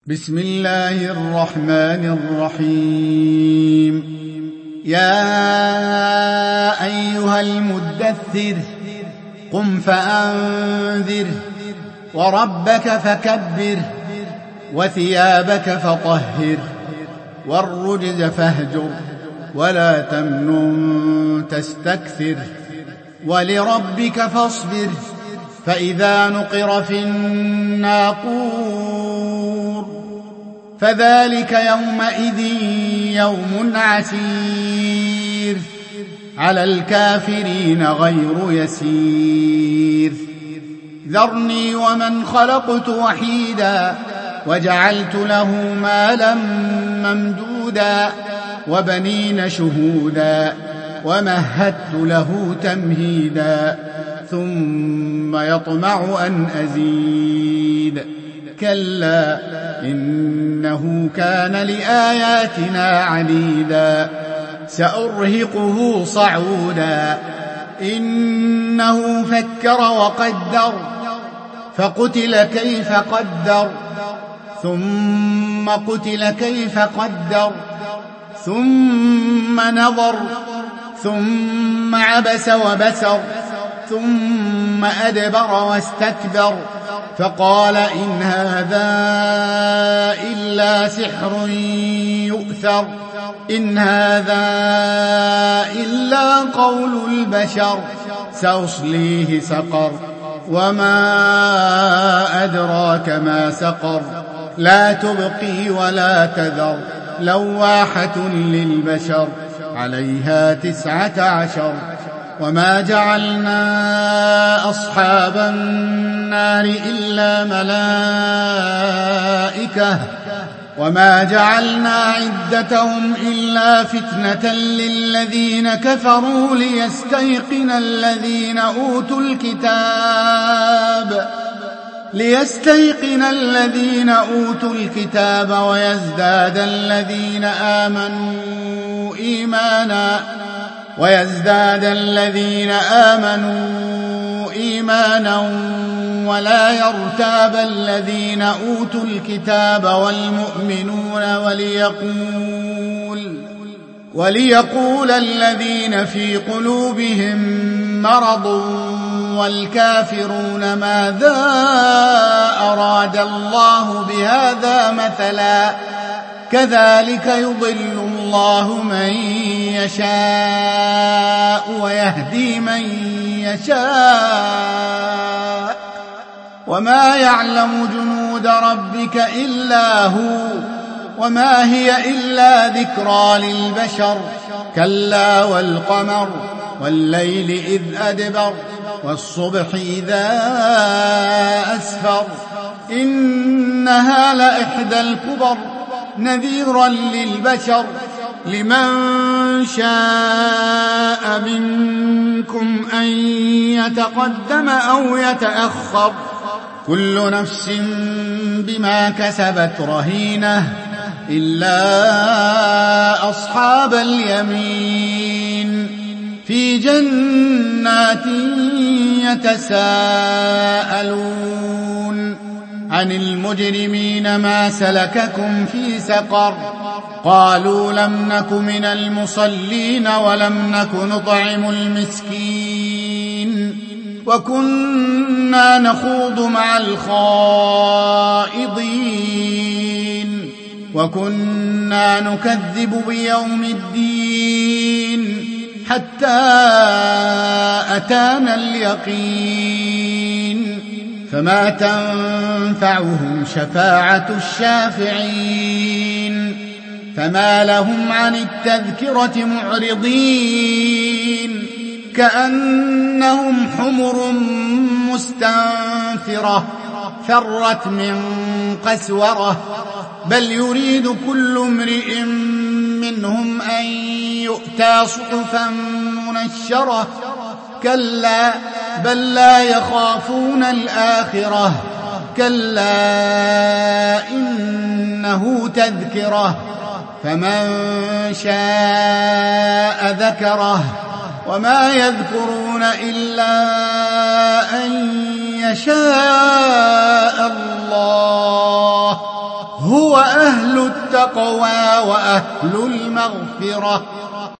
بسم الله الرحمن الرحيم. يا أيها المدثر قم فأنذر وربك فكبر وثيابك فطهر والرجز فاهجر ولا تمنن تستكثر ولربك فاصبر فإذا نقر في الناقور فذلك يومئذ يوم عسير على الكافرين غير يسير. ذرني ومن خلقت وحيدا وجعلت له مالا ممدودا وبنين شهودا ومهدت له تمهيدا ثم يطمع أن أزيد كلا إنه كان لآياتنا عنيدا سأرهقه صعودا إنه فكر وقدر فقتل كيف قدر ثم قتل كيف قدر ثم نظر ثم عبس وبسر ثم أدبر واستكبر فقال إن هذا إلا سحر يؤثر إن هذا إلا قول البشر سأصليه سقر وما أدراك ما سقر لا تبقي ولا تذر لواحة للبشر عليها 19 وما جعلنا أصحاب النار إلا ملائكة وما جعلنا عدتهم إلا فتنة للذين كفروا ليستيقن الذين أوتوا الكتاب ويزداد الذين آمنوا إيمانا ولا يرتاب الذين أوتوا الكتاب والمؤمنون وليقول الذين في قلوبهم مرض والكافرون ماذا أراد الله بهذا مثلا كذلك يضل الله من يشاء ويهدي من يشاء وما يعلم جنود ربك إلا هو وما هي إلا ذكرى للبشر كلا والقمر والليل إذ أدبر والصبح إذا أسفر إنها لإحدى الكبر نذيرا للبشر لمن شاء منكم أن يتقدم أو يتأخر كل نفس بما كسبت رهينة إلا أصحاب اليمين في جنات يتساءلون عن المجرمين ما سلككم في سقر قالوا لم نك من المصلين ولم نك نطعم المسكين وكنا نخوض مع الخائضين وكنا نكذب بيوم الدين حتى أتانا اليقين فما تنفعهم شفاعة الشافعين فما لهم عن التذكرة معرضين كأنهم حمر مستنفرة فرت من قسورة بل يريد كل امرئ منهم أن يؤتى صحفا منشرة كلا بل لا يخافون الآخرة كلا إنه تذكرة فمن شاء ذكره وما يذكرون إلا أن يشاء الله هو أهل التقوى وأهل المغفرة.